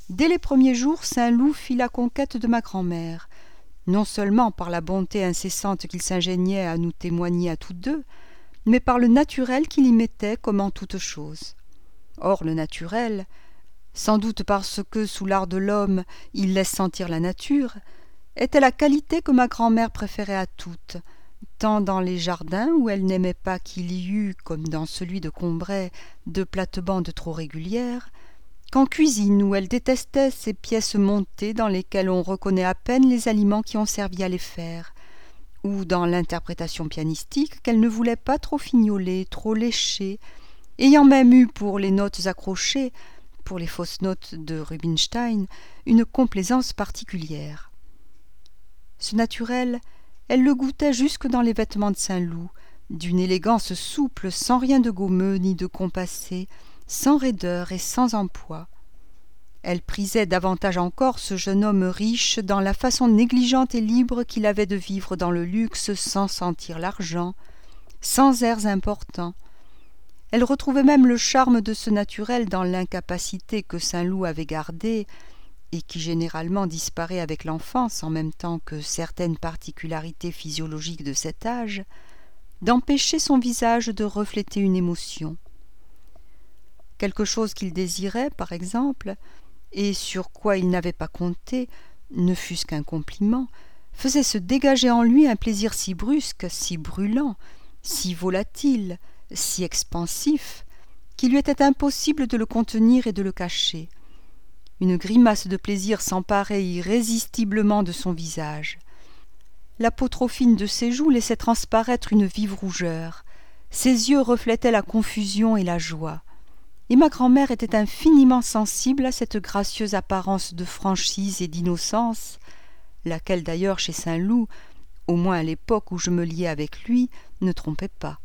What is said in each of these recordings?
Dès les premiers jours, Saint-Loup fit la conquête de ma grand-mère, non seulement par la bonté incessante qu'il s'ingéniait à nous témoigner à tous deux, mais par le naturel qu'il y mettait comme en toute chose. Or le naturel, sans doute parce que sous l'art de l'homme il laisse sentir la nature, était la qualité que ma grand-mère préférait à toutes, tant dans les jardins où elle n'aimait pas qu'il y eût, comme dans celui de Combray, de plates-bandes trop régulières, qu'en cuisine où elle détestait ces pièces montées dans lesquelles on reconnaît à peine les aliments qui ont servi à les faire, ou dans l'interprétation pianistique qu'elle ne voulait pas trop fignolée, trop léchée, ayant même eu pour les notes accrochées, pour les fausses notes de Rubinstein, une complaisance particulière. Ce naturel, elle le goûtait jusque dans les vêtements de Saint-Loup, d'une élégance souple, sans rien de gommeux ni de compassé, sans raideur et sans empois. Elle prisait davantage encore ce jeune homme riche dans la façon négligente et libre qu'il avait de vivre dans le luxe sans sentir l'argent, sans airs importants. Elle retrouvait même le charme de ce naturel dans l'incapacité que Saint-Loup avait gardée, et qui généralement disparaît avec l'enfance en même temps que certaines particularités physiologiques de cet âge, d'empêcher son visage de refléter une émotion. Quelque chose qu'il désirait, par exemple, et sur quoi il n'avait pas compté, ne fût-ce qu'un compliment, faisait se dégager en lui un plaisir si brusque, si brûlant, si volatile, si expansif, qu'il lui était impossible de le contenir et de le cacher. Une grimace de plaisir s'emparait irrésistiblement de son visage. La peau trop fine de ses joues laissait transparaître une vive rougeur. Ses yeux reflétaient la confusion et la joie. Et ma grand-mère était infiniment sensible à cette gracieuse apparence de franchise et d'innocence, laquelle d'ailleurs chez Saint-Loup, au moins à l'époque où je me liais avec lui, ne trompait pas.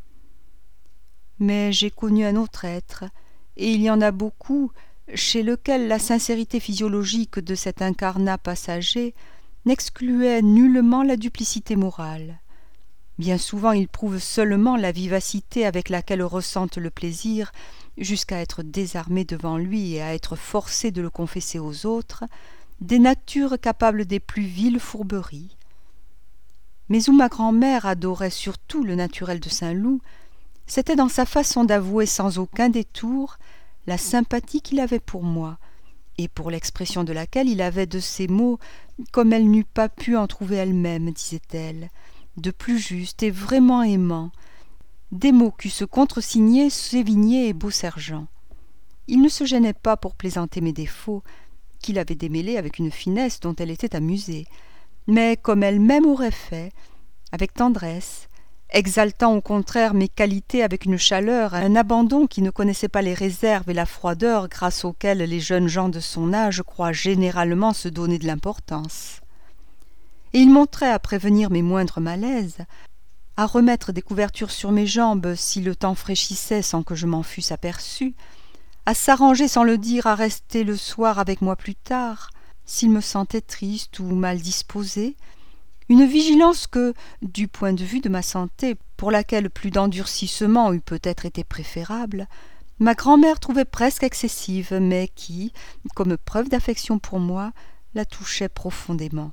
Mais j'ai connu un autre être, et il y en a beaucoup, chez lequel la sincérité physiologique de cet incarnat passager n'excluait nullement la duplicité morale. Bien souvent ils prouvent seulement la vivacité avec laquelle ressentent le plaisir, jusqu'à être désarmés devant lui et à être forcés de le confesser aux autres, des natures capables des plus viles fourberies. Mais où ma grand-mère adorait surtout le naturel de Saint-Loup, c'était dans sa façon d'avouer sans aucun détour la sympathie qu'il avait pour moi, et pour l'expression de laquelle il avait de ces mots comme elle n'eût pas pu en trouver elle-même, disait-elle, de plus justes et vraiment aimants, des mots qu'eussent contresignés Sévigné et Beausergent. Il ne se gênait pas pour plaisanter mes défauts, qu'il avait démêlés avec une finesse dont elle était amusée, mais comme elle-même aurait fait, avec tendresse, exaltant au contraire mes qualités avec une chaleur, un abandon qui ne connaissait pas les réserves et la froideur grâce auxquelles les jeunes gens de son âge croient généralement se donner de l'importance. Et il montrait à prévenir mes moindres malaises, à remettre des couvertures sur mes jambes si le temps fraîchissait sans que je m'en fusse aperçu, à s'arranger sans le dire à rester le soir avec moi plus tard, s'il me sentait triste ou mal disposé, une vigilance que, du point de vue de ma santé, pour laquelle plus d'endurcissement eût peut-être été préférable, ma grand-mère trouvait presque excessive, mais qui, comme preuve d'affection pour moi, la touchait profondément.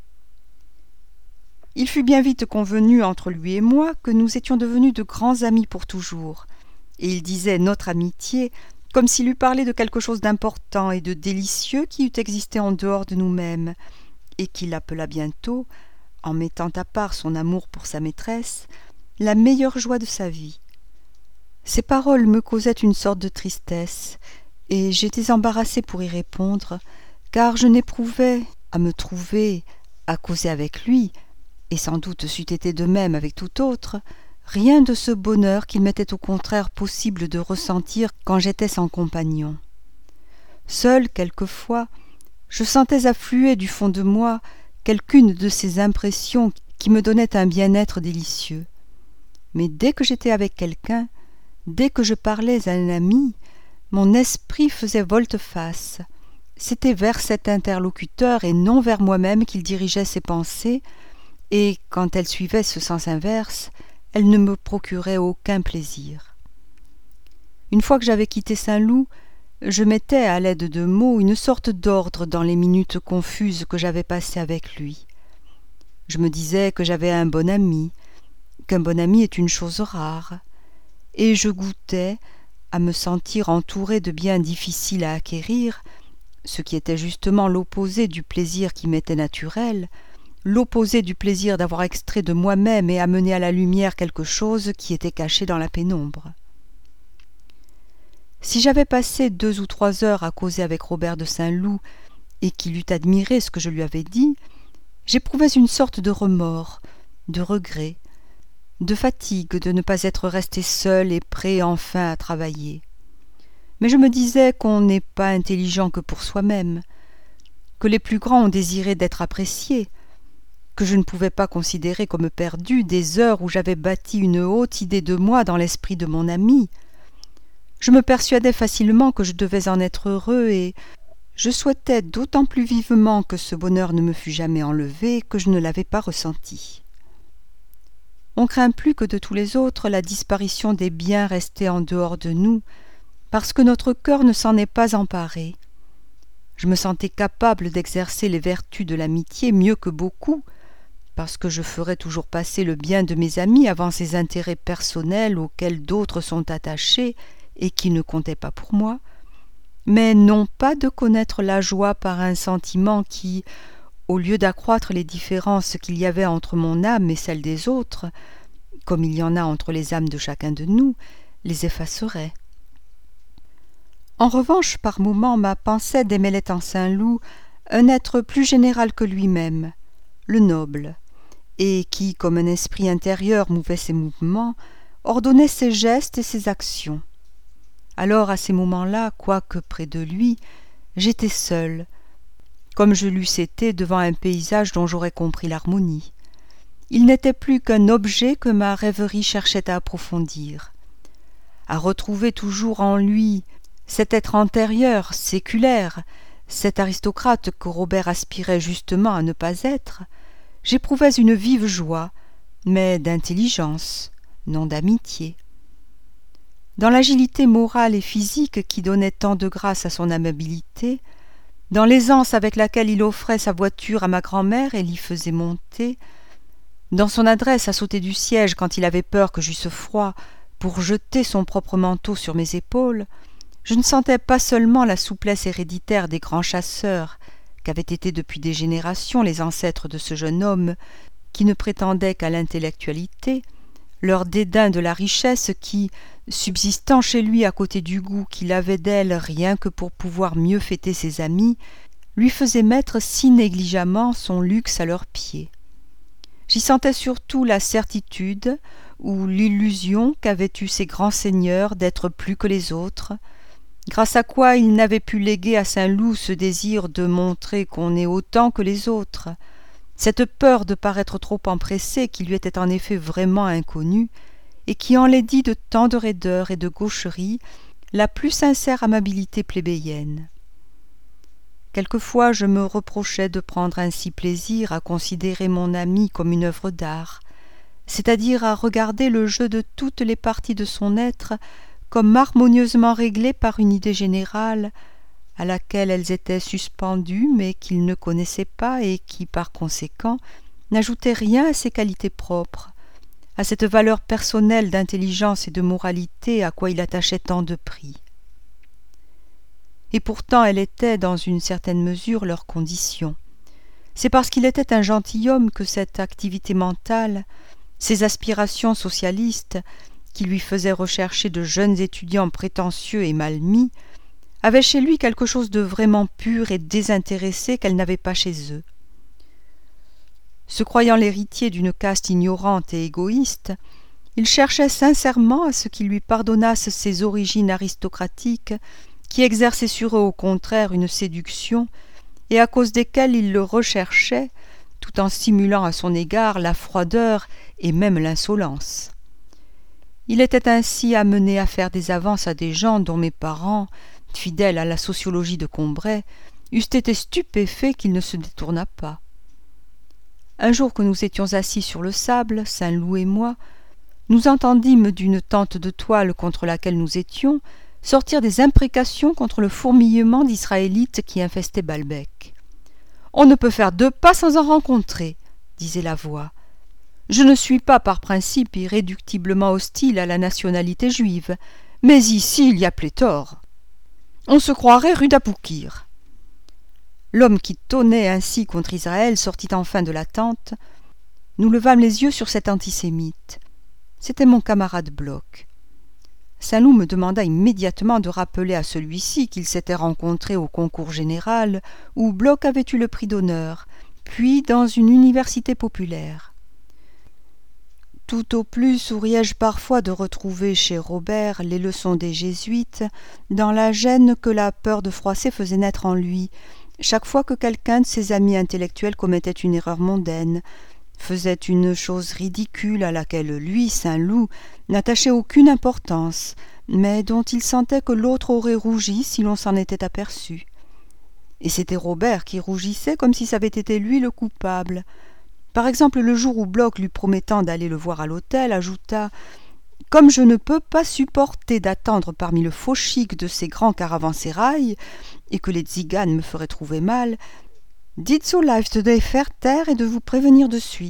Il fut bien vite convenu entre lui et moi que nous étions devenus de grands amis pour toujours, et il disait notre amitié comme s'il eût parlé de quelque chose d'important et de délicieux qui eût existé en dehors de nous-mêmes, et qu'il appela bientôt, en mettant à part son amour pour sa maîtresse, la meilleure joie de sa vie. Ces paroles me causaient une sorte de tristesse, et j'étais embarrassée pour y répondre, car je n'éprouvais, à me trouver, à causer avec lui, et sans doute c'eût été de même avec tout autre, rien de ce bonheur qu'il m'était au contraire possible de ressentir quand j'étais sans compagnon. Seule, quelquefois, je sentais affluer du fond de moi quelqu'une de ces impressions qui me donnaient un bien-être délicieux. Mais dès que j'étais avec quelqu'un, dès que je parlais à un ami, mon esprit faisait volte-face. C'était vers cet interlocuteur et non vers moi-même qu'il dirigeait ses pensées, et quand elles suivaient ce sens inverse, elles ne me procuraient aucun plaisir. Une fois que j'avais quitté Saint-Loup, Je mettais à l'aide de mots une sorte d'ordre dans les minutes confuses que j'avais passées avec lui. Je me disais que j'avais un bon ami, qu'un bon ami est une chose rare, et je goûtais à me sentir entouré de biens difficiles à acquérir, ce qui était justement l'opposé du plaisir qui m'était naturel, l'opposé du plaisir d'avoir extrait de moi-même et amené à la lumière quelque chose qui était caché dans la pénombre. Si j'avais passé 2 ou 3 heures à causer avec Robert de Saint-Loup et qu'il eût admiré ce que je lui avais dit, j'éprouvais une sorte de remords, de regret, de fatigue de ne pas être resté seul et prêt enfin à travailler. Mais je me disais qu'on n'est pas intelligent que pour soi-même, que les plus grands ont désiré d'être appréciés, que je ne pouvais pas considérer comme perdues des heures où j'avais bâti une haute idée de moi dans l'esprit de mon ami. Je me persuadais facilement que je devais en être heureux et je souhaitais d'autant plus vivement que ce bonheur ne me fût jamais enlevé que je ne l'avais pas ressenti. On craint plus que de tous les autres la disparition des biens restés en dehors de nous, parce que notre cœur ne s'en est pas emparé. Je me sentais capable d'exercer les vertus de l'amitié mieux que beaucoup, parce que je ferais toujours passer le bien de mes amis avant ces intérêts personnels auxquels d'autres sont attachés et qui ne comptaient pas pour moi, mais non pas de connaître la joie par un sentiment qui, au lieu d'accroître les différences qu'il y avait entre mon âme et celle des autres, comme il y en a entre les âmes de chacun de nous, les effacerait. En revanche, par moments, ma pensée démêlait en Saint-Loup un être plus général que lui-même, le noble, et qui, comme un esprit intérieur mouvait ses mouvements, ordonnait ses gestes et ses actions. Alors, à ces moments-là, quoique près de lui, j'étais seule, comme je l'eusse été devant un paysage dont j'aurais compris l'harmonie. Il n'était plus qu'un objet que ma rêverie cherchait à approfondir, à retrouver toujours en lui cet être antérieur, séculaire, cet aristocrate que Robert aspirait justement à ne pas être. J'éprouvais une vive joie, mais d'intelligence, non d'amitié. Dans l'agilité morale et physique qui donnait tant de grâce à son amabilité, dans l'aisance avec laquelle il offrait sa voiture à ma grand-mère et l'y faisait monter, dans son adresse à sauter du siège quand il avait peur que j'eusse froid pour jeter son propre manteau sur mes épaules, je ne sentais pas seulement la souplesse héréditaire des grands chasseurs qu'avaient été depuis des générations les ancêtres de ce jeune homme qui ne prétendait qu'à l'intellectualité, leur dédain de la richesse qui, subsistant chez lui à côté du goût qu'il avait d'elle rien que pour pouvoir mieux fêter ses amis, lui faisait mettre si négligemment son luxe à leurs pieds. J'y sentais surtout la certitude ou l'illusion qu'avaient eue ces grands seigneurs d'être plus que les autres, grâce à quoi ils n'avaient pu léguer à Saint-Loup ce désir de montrer qu'on est autant que les autres, cette peur de paraître trop empressé qui lui était en effet vraiment inconnue, et qui enlaidit de tant de raideur et de gaucherie la plus sincère amabilité plébéienne. Quelquefois je me reprochais de prendre ainsi plaisir à considérer mon ami comme une œuvre d'art, c'est-à-dire à regarder le jeu de toutes les parties de son être comme harmonieusement réglées par une idée générale, à laquelle elles étaient suspendues mais qu'il ne connaissait pas et qui, par conséquent, n'ajoutait rien à ses qualités propres, à cette valeur personnelle d'intelligence et de moralité à quoi il attachait tant de prix. Et pourtant elle était, dans une certaine mesure, leur condition. C'est parce qu'il était un gentilhomme que cette activité mentale, ces aspirations socialistes, qui lui faisaient rechercher de jeunes étudiants prétentieux et mal mis, avaient chez lui quelque chose de vraiment pur et désintéressé qu'elle n'avait pas chez eux. Se croyant l'héritier d'une caste ignorante et égoïste, il cherchait sincèrement à ce qu'ils lui pardonnassent ses origines aristocratiques qui exerçaient sur eux au contraire une séduction et à cause desquelles il le recherchait tout en simulant à son égard la froideur et même l'insolence. Il était ainsi amené à faire des avances à des gens dont mes parents, fidèles à la sociologie de Combray, eussent été stupéfaits qu'il ne se détournât pas. Un jour que nous étions assis sur le sable, Saint-Loup et moi, nous entendîmes d'une tente de toile contre laquelle nous étions sortirent des imprécations contre le fourmillement d'Israélites qui infestait Balbec. « On ne peut faire 2 pas sans en rencontrer, » disait la voix. « Je ne suis pas par principe irréductiblement hostile à la nationalité juive, mais ici il y a pléthore. On se croirait rue d'Aboukir. » L'homme qui tonnait ainsi contre Israël sortit enfin de la tente. Nous levâmes les yeux sur cet antisémite. C'était mon camarade Bloch. Saint-Loup me demanda immédiatement de rappeler à celui-ci qu'ils s'étaient rencontrés au concours général où Bloch avait eu le prix d'honneur, puis dans une université populaire. Tout au plus souriais-je parfois de retrouver chez Robert les leçons des jésuites dans la gêne que la peur de froisser faisait naître en lui, chaque fois que quelqu'un de ses amis intellectuels commettait une erreur mondaine, faisait une chose ridicule à laquelle lui, Saint-Loup, n'attachait aucune importance, mais dont il sentait que l'autre aurait rougi si l'on s'en était aperçu. Et c'était Robert qui rougissait comme si ça avait été lui le coupable. Par exemple, le jour où Bloch, lui promettant d'aller le voir à l'hôtel, ajouta « Comme je ne peux pas supporter d'attendre parmi le faux chic de ces grands caravansérails, et que les tziganes me feraient trouver mal, dites au Leif de les faire taire et de vous prévenir de suite. »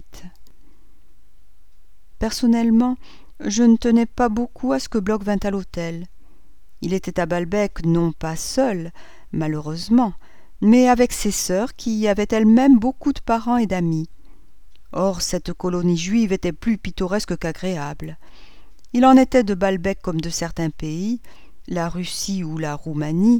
Personnellement, je ne tenais pas beaucoup à ce que Bloch vînt à l'hôtel. Il était à Balbec non pas seul, malheureusement, mais avec ses sœurs qui avaient elles-mêmes beaucoup de parents et d'amis. Or, cette colonie juive était plus pittoresque qu'agréable. Il en était de Balbec comme de certains pays, la Russie ou la Roumanie,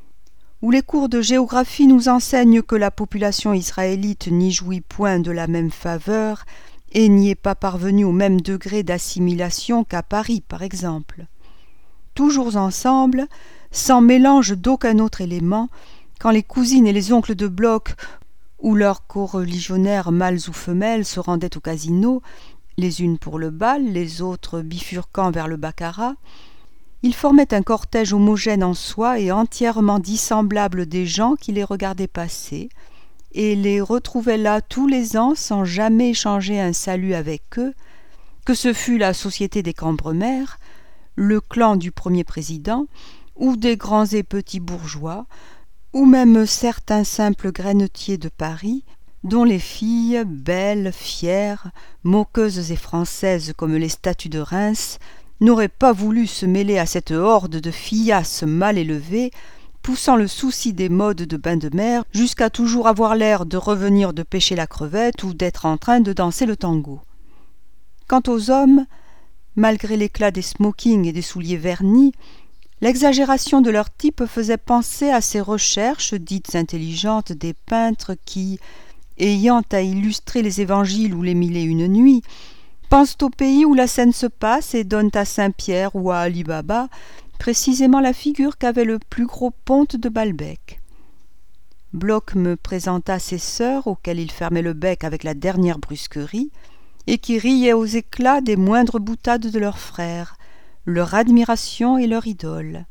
où les cours de géographie nous enseignent que la population israélite n'y jouit point de la même faveur et n'y est pas parvenue au même degré d'assimilation qu'à Paris, par exemple. Toujours ensemble, sans mélange d'aucun autre élément, quand les cousines et les oncles de Bloch ou leurs coreligionnaires mâles ou femelles se rendaient au casino, les unes pour le bal, les autres bifurquant vers le baccarat, ils formaient un cortège homogène en soi et entièrement dissemblable des gens qui les regardaient passer, et les retrouvaient là tous les ans sans jamais échanger un salut avec eux, que ce fût la société des Cambremer, le clan du premier président, ou des grands et petits bourgeois, ou même certains simples grainetiers de Paris, dont les filles, belles, fières, moqueuses et françaises comme les statues de Reims, n'auraient pas voulu se mêler à cette horde de fillasses mal élevées, poussant le souci des modes de bain de mer jusqu'à toujours avoir l'air de revenir de pêcher la crevette ou d'être en train de danser le tango. Quant aux hommes, malgré l'éclat des smokings et des souliers vernis, l'exagération de leur type faisait penser à ces recherches dites intelligentes des peintres qui, ayant à illustrer les évangiles ou les mille et une nuits, pensent au pays où la scène se passe et donnent à Saint-Pierre ou à Ali Baba précisément la figure qu'avait le plus gros ponte de Balbec. Bloch me présenta ses sœurs auxquelles il fermait le bec avec la dernière brusquerie et qui riaient aux éclats des moindres boutades de leurs frères, leur admiration et leur idole.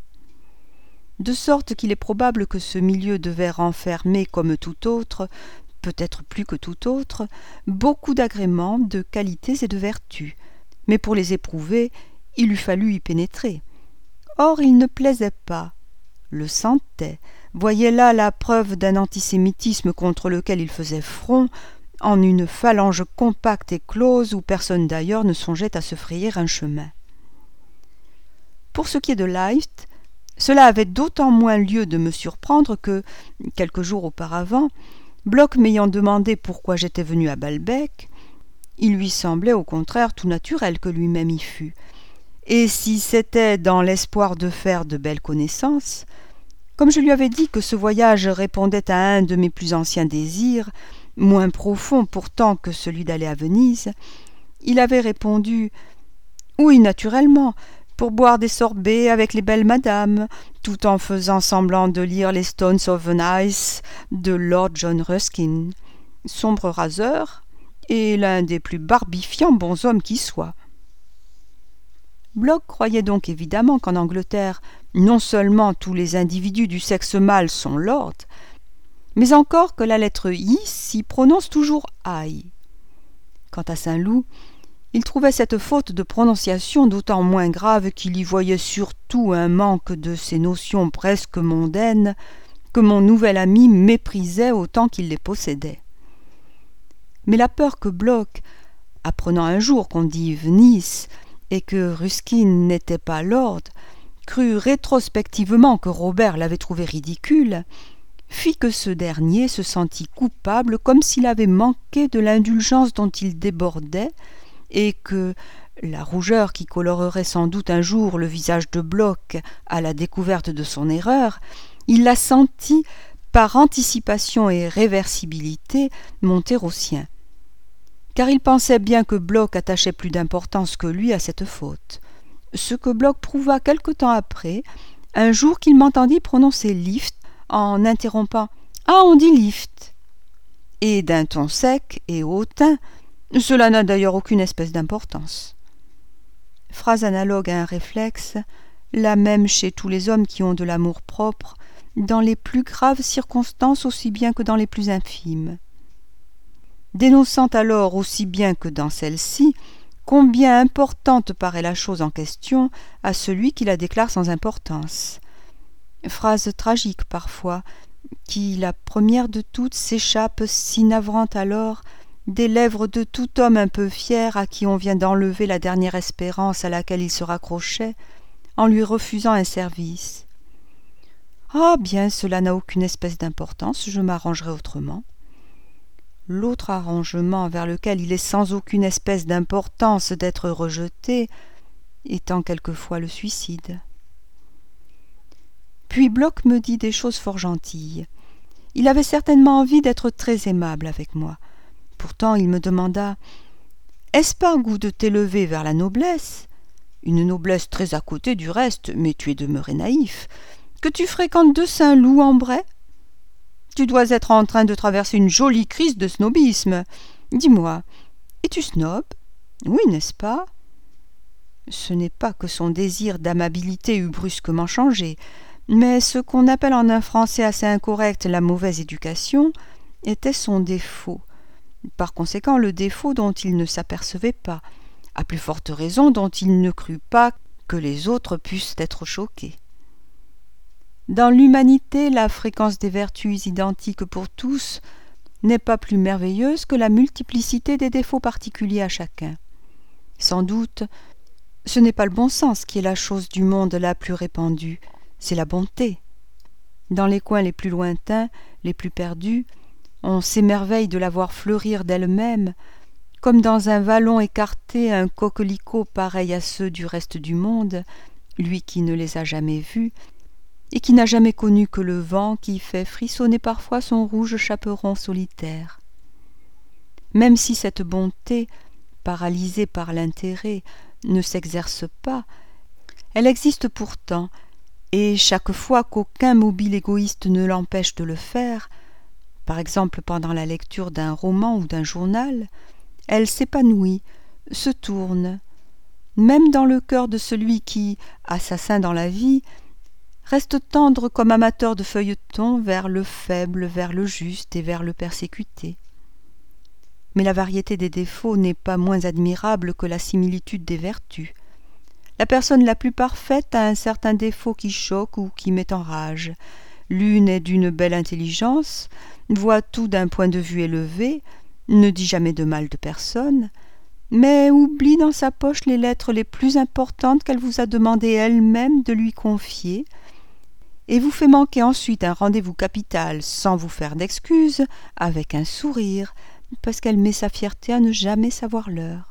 De sorte qu'il est probable que ce milieu devait renfermer comme tout autre, peut-être plus que tout autre, beaucoup d'agréments, de qualités et de vertus, mais pour les éprouver, il eût fallu y pénétrer. Or il ne plaisait pas, le sentait, voyait là la preuve d'un antisémitisme contre lequel il faisait front, en une phalange compacte et close où personne d'ailleurs ne songeait à se frayer un chemin. Pour ce qui est de Leicht, cela avait d'autant moins lieu de me surprendre que, quelques jours auparavant, Bloch m'ayant demandé pourquoi j'étais venu à Balbec, il lui semblait au contraire tout naturel que lui-même y fût. Et si c'était dans l'espoir de faire de belles connaissances, comme je lui avais dit que ce voyage répondait à un de mes plus anciens désirs, moins profond pourtant que celui d'aller à Venise, il avait répondu « Oui, naturellement, pour boire des sorbets avec les belles madames, tout en faisant semblant de lire les Stones of an Ice de Lord John Ruskin, sombre raseur et l'un des plus barbifiants bonshommes qui soit. » Bloch croyait donc évidemment qu'en Angleterre, non seulement tous les individus du sexe mâle sont lords, mais encore que la lettre I s'y prononce toujours I. Quant à Saint-Loup, Il trouvait cette faute de prononciation d'autant moins grave qu'il y voyait surtout un manque de ces notions presque mondaines que mon nouvel ami méprisait autant qu'il les possédait. Mais la peur que Bloch, apprenant un jour qu'on dit Venise et que Ruskin n'était pas lord, crut rétrospectivement que Robert l'avait trouvé ridicule, fit que ce dernier se sentit coupable comme s'il avait manqué de l'indulgence dont il débordait, et que la rougeur qui colorerait sans doute un jour le visage de Bloch à la découverte de son erreur, il la sentit, par anticipation et réversibilité, monter au sien. Car il pensait bien que Bloch attachait plus d'importance que lui à cette faute. Ce que Bloch prouva quelque temps après, un jour qu'il m'entendit prononcer lift en interrompant « Ah, on dit lift !» et d'un ton sec et hautain. Cela n'a d'ailleurs aucune espèce d'importance. Phrase analogue à un réflexe, la même chez tous les hommes qui ont de l'amour-propre, dans les plus graves circonstances aussi bien que dans les plus infimes. Dénonçant alors aussi bien que dans celle-ci, combien importante paraît la chose en question à celui qui la déclare sans importance. Phrase tragique parfois, qui, la première de toutes, s'échappe si navrante alors des lèvres de tout homme un peu fier à qui on vient d'enlever la dernière espérance à laquelle il se raccrochait, en lui refusant un service. « Ah bien, cela n'a aucune espèce d'importance, je m'arrangerai autrement. » L'autre arrangement vers lequel il est sans aucune espèce d'importance d'être rejeté, étant quelquefois le suicide. Puis Bloch me dit des choses fort gentilles. Il avait certainement envie d'être très aimable avec moi. Pourtant il me demanda « Est-ce pas un goût de t'élever vers la noblesse, une noblesse très à côté du reste, mais tu es demeuré naïf, que tu fréquentes de Saint-Loup en Bray? Tu dois être en train de traverser une jolie crise de snobisme. Dis-moi, es-tu snob? Oui, n'est-ce pas ?» Ce n'est pas que son désir d'amabilité eût brusquement changé, mais ce qu'on appelle en un français assez incorrect la mauvaise éducation était son défaut. Par conséquent, le défaut dont il ne s'apercevait pas, à plus forte raison dont il ne crut pas que les autres pussent être choqués. Dans l'humanité, la fréquence des vertus identiques pour tous n'est pas plus merveilleuse que la multiplicité des défauts particuliers à chacun. Sans doute, ce n'est pas le bon sens qui est la chose du monde la plus répandue, c'est la bonté. Dans les coins les plus lointains, les plus perdus, on s'émerveille de la voir fleurir d'elle-même, comme dans un vallon écarté un coquelicot pareil à ceux du reste du monde, lui qui ne les a jamais vus, et qui n'a jamais connu que le vent qui fait frissonner parfois son rouge chaperon solitaire. Même si cette bonté, paralysée par l'intérêt, ne s'exerce pas, elle existe pourtant, et chaque fois qu'aucun mobile égoïste ne l'empêche de le faire, par exemple pendant la lecture d'un roman ou d'un journal, elle s'épanouit, se tourne, même dans le cœur de celui qui, assassin dans la vie, reste tendre comme amateur de feuilleton vers le faible, vers le juste et vers le persécuté. Mais la variété des défauts n'est pas moins admirable que la similitude des vertus. La personne la plus parfaite a un certain défaut qui choque ou qui met en rage. L'une est d'une belle intelligence, voit tout d'un point de vue élevé, ne dit jamais de mal de personne, mais oublie dans sa poche les lettres les plus importantes qu'elle vous a demandé elle-même de lui confier, et vous fait manquer ensuite un rendez-vous capital sans vous faire d'excuses, avec un sourire, parce qu'elle met sa fierté à ne jamais savoir l'heure.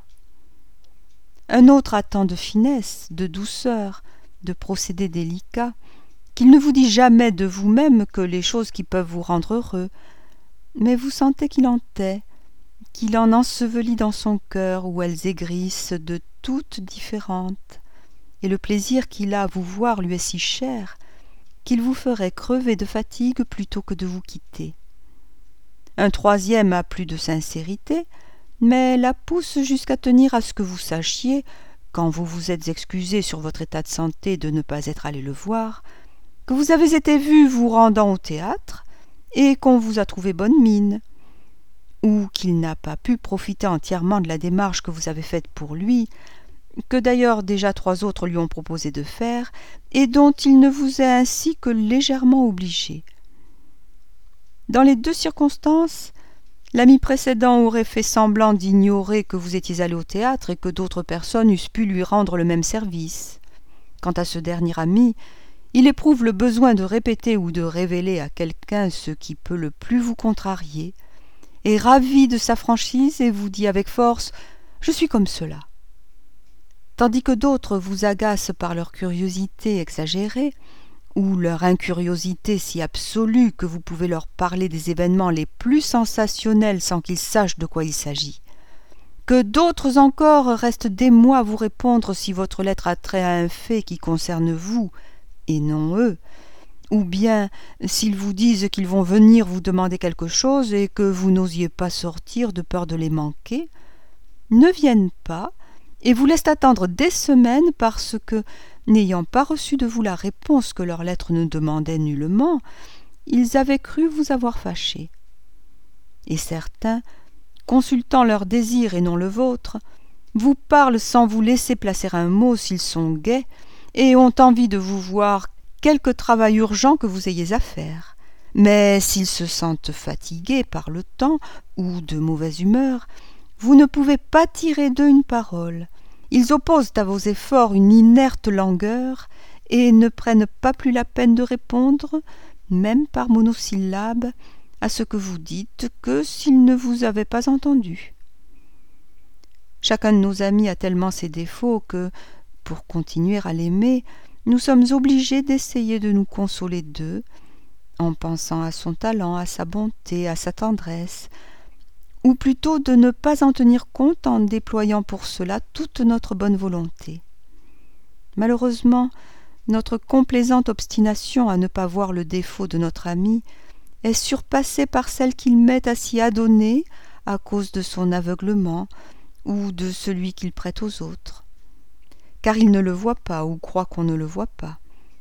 Un autre a tant de finesse, de douceur, de procédés délicats, qu'il ne vous dit jamais de vous-même que les choses qui peuvent vous rendre heureux, mais vous sentez qu'il en tait, qu'il en ensevelit dans son cœur où elles aigrissent de toutes différentes, et le plaisir qu'il a à vous voir lui est si cher qu'il vous ferait crever de fatigue plutôt que de vous quitter. Un troisième a plus de sincérité, mais la pousse jusqu'à tenir à ce que vous sachiez, quand vous vous êtes excusé sur votre état de santé de ne pas être allé le voir, que vous avez été vu vous rendant au théâtre et qu'on vous a trouvé bonne mine, ou qu'il n'a pas pu profiter entièrement de la démarche que vous avez faite pour lui, que d'ailleurs déjà 3 autres lui ont proposé de faire, et dont il ne vous est ainsi que légèrement obligé. Dans les 2 circonstances, l'ami précédent aurait fait semblant d'ignorer que vous étiez allé au théâtre et que d'autres personnes eussent pu lui rendre le même service. Quant à ce dernier ami, il éprouve le besoin de répéter ou de révéler à quelqu'un ce qui peut le plus vous contrarier, est ravi de sa franchise et vous dit avec force « Je suis comme cela ». Tandis que d'autres vous agacent par leur curiosité exagérée, ou leur incuriosité si absolue que vous pouvez leur parler des événements les plus sensationnels sans qu'ils sachent de quoi il s'agit. Que d'autres encore restent des mois à vous répondre si votre lettre a trait à un fait qui concerne vous, et non eux, ou bien s'ils vous disent qu'ils vont venir vous demander quelque chose et que vous n'osiez pas sortir de peur de les manquer, ne viennent pas et vous laissent attendre des semaines parce que, n'ayant pas reçu de vous la réponse que leur lettre ne demandait nullement, ils avaient cru vous avoir fâché. Et certains, consultant leur désir et non le vôtre, vous parlent sans vous laisser placer un mot s'ils sont gais et ont envie de vous voir quelque travail urgent que vous ayez à faire. Mais s'ils se sentent fatigués par le temps ou de mauvaise humeur, vous ne pouvez pas tirer d'eux une parole. Ils opposent à vos efforts une inerte langueur et ne prennent pas plus la peine de répondre, même par monosyllabes, à ce que vous dites que s'ils ne vous avaient pas entendu. Chacun de nos amis a tellement ses défauts que, pour continuer à l'aimer, nous sommes obligés d'essayer de nous consoler d'eux, en pensant à son talent, à sa bonté, à sa tendresse, ou plutôt de ne pas en tenir compte en déployant pour cela toute notre bonne volonté. Malheureusement, notre complaisante obstination à ne pas voir le défaut de notre ami est surpassée par celle qu'il met à s'y adonner à cause de son aveuglement ou de celui qu'il prête aux autres, car il ne le voit pas ou croit qu'on ne le voit pas.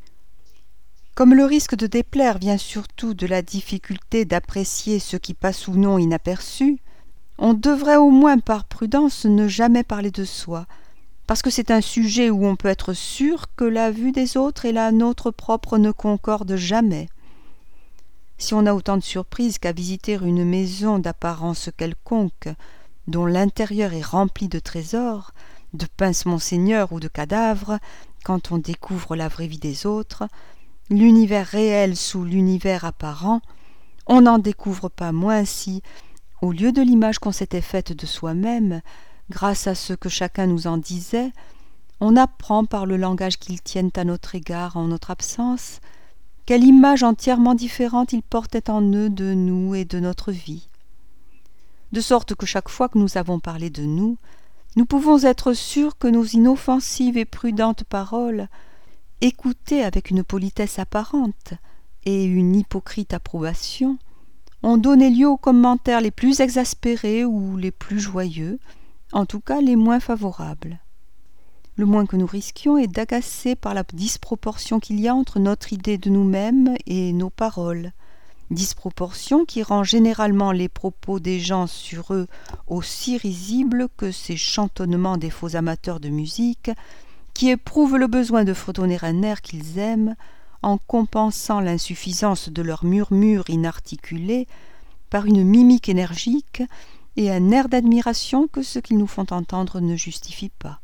Comme le risque de déplaire vient surtout de la difficulté d'apprécier ce qui passe ou non inaperçu, on devrait au moins par prudence ne jamais parler de soi, parce que c'est un sujet où on peut être sûr que la vue des autres et la nôtre propre ne concordent jamais. Si on a autant de surprise qu'à visiter une maison d'apparence quelconque, dont l'intérieur est rempli de trésors, de pince-monseigneur ou de cadavres, quand on découvre la vraie vie des autres, l'univers réel sous l'univers apparent, on n'en découvre pas moins si, au lieu de l'image qu'on s'était faite de soi-même, grâce à ce que chacun nous en disait, on apprend par le langage qu'ils tiennent à notre égard en notre absence, quelle image entièrement différente ils portaient en eux de nous et de notre vie. De sorte que chaque fois que nous avons parlé de nous, nous pouvons être sûrs que nos inoffensives et prudentes paroles, écoutées avec une politesse apparente et une hypocrite approbation, ont donné lieu aux commentaires les plus exaspérés ou les plus joyeux, en tout cas les moins favorables. Le moins que nous risquions est d'agacer par la disproportion qu'il y a entre notre idée de nous-mêmes et nos paroles, disproportion qui rend généralement les propos des gens sur eux aussi risibles que ces chantonnements des faux amateurs de musique qui éprouvent le besoin de fredonner un air qu'ils aiment en compensant l'insuffisance de leurs murmures inarticulés par une mimique énergique et un air d'admiration que ce qu'ils nous font entendre ne justifie pas.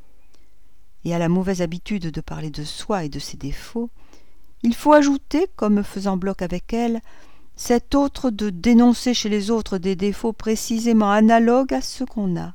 Et à la mauvaise habitude de parler de soi et de ses défauts, il faut ajouter, comme faisant bloc avec elle, cette autre de dénoncer chez les autres des défauts précisément analogues à ceux qu'on a.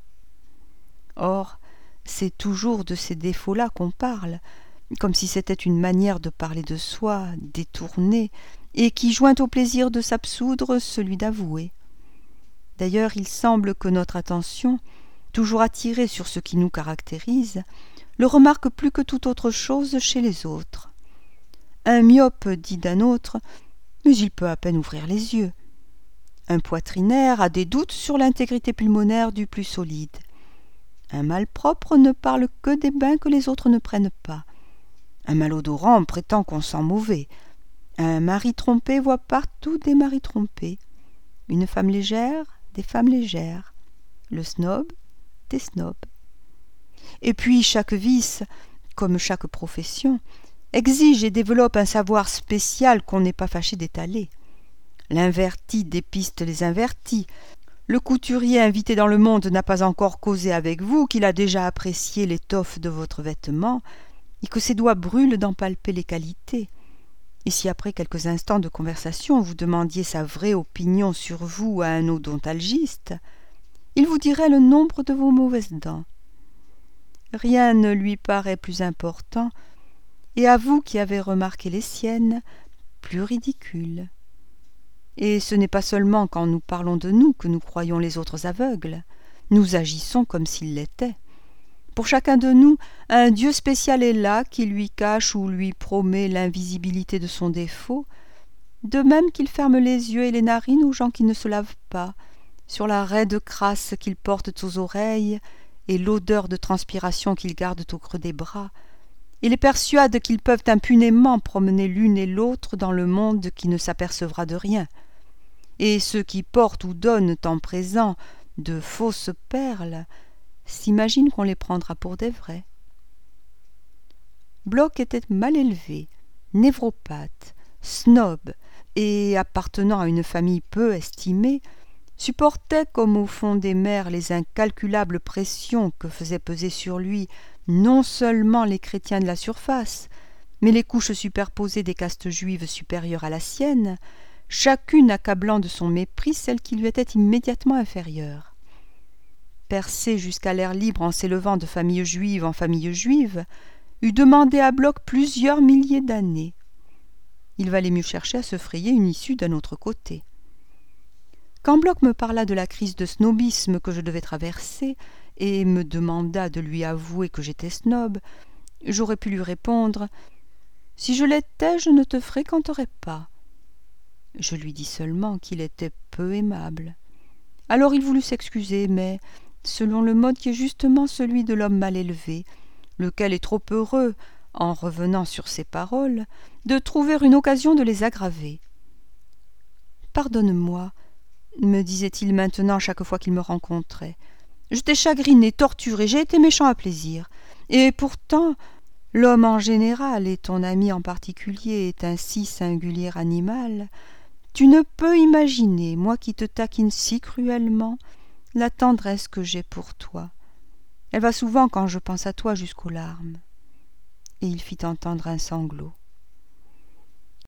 Or, c'est toujours de ces défauts-là qu'on parle, comme si c'était une manière de parler de soi, détournée, et qui joint au plaisir de s'absoudre celui d'avouer. D'ailleurs, il semble que notre attention, toujours attirée sur ce qui nous caractérise, le remarque plus que toute autre chose chez les autres. Un myope dit d'un autre « mais il peut à peine ouvrir les yeux ». Un poitrinaire a des doutes sur l'intégrité pulmonaire du plus solide. Un malpropre ne parle que des bains que les autres ne prennent pas. Un malodorant prétend qu'on sent mauvais. Un mari trompé voit partout des maris trompés. Une femme légère des femmes légères, le snob, des snobs. Et puis chaque vice, comme chaque profession, exige et développe un savoir spécial qu'on n'est pas fâché d'étaler. L'inverti dépiste les invertis. Le couturier invité dans le monde n'a pas encore causé avec vous qu'il a déjà apprécié l'étoffe de votre vêtement et que ses doigts brûlent d'en palper les qualités. Et si après quelques instants de conversation vous demandiez sa vraie opinion sur vous à un odontologiste, il vous dirait le nombre de vos mauvaises dents. Rien ne lui paraît plus important, et à vous qui avez remarqué les siennes, plus ridicule. Et ce n'est pas seulement quand nous parlons de nous que nous croyons les autres aveugles, nous agissons comme s'ils l'étaient. Pour chacun de nous, un Dieu spécial est là qui lui cache ou lui promet l'invisibilité de son défaut, de même qu'il ferme les yeux et les narines aux gens qui ne se lavent pas, sur la raide crasse qu'ils portent aux oreilles et l'odeur de transpiration qu'ils gardent au creux des bras, et les persuade qu'ils peuvent impunément promener l'une et l'autre dans le monde qui ne s'apercevra de rien. Et ceux qui portent ou donnent en présent de fausses perles s'imaginent qu'on les prendra pour des vraies. Bloch était mal élevé, névropathe, snob, et, appartenant à une famille peu estimée, supportait comme au fond des mers les incalculables pressions que faisaient peser sur lui non seulement les chrétiens de la surface, mais les couches superposées des castes juives supérieures à la sienne, chacune accablant de son mépris celle qui lui était immédiatement inférieure. Percé jusqu'à l'air libre en s'élevant de famille juive en famille juive, eût demandé à Bloch plusieurs milliers d'années. Il valait mieux chercher à se frayer une issue d'un autre côté. Quand Bloch me parla de la crise de snobisme que je devais traverser et me demanda de lui avouer que j'étais snob, j'aurais pu lui répondre « Si je l'étais, je ne te fréquenterais pas ». Je lui dis seulement qu'il était peu aimable. Alors il voulut s'excuser, mais selon le mode qui est justement celui de l'homme mal élevé, lequel est trop heureux, en revenant sur ses paroles, de trouver une occasion de les aggraver. « Pardonne-moi, me disait-il maintenant chaque fois qu'il me rencontrait. Je t'ai chagriné, torturé, j'ai été méchant à plaisir. Et pourtant, l'homme en général, et ton ami en particulier, est un si singulier animal. Tu ne peux imaginer, moi qui te taquine si cruellement, la tendresse que j'ai pour toi. Elle va souvent, quand je pense à toi, jusqu'aux larmes. » Et il fit entendre un sanglot.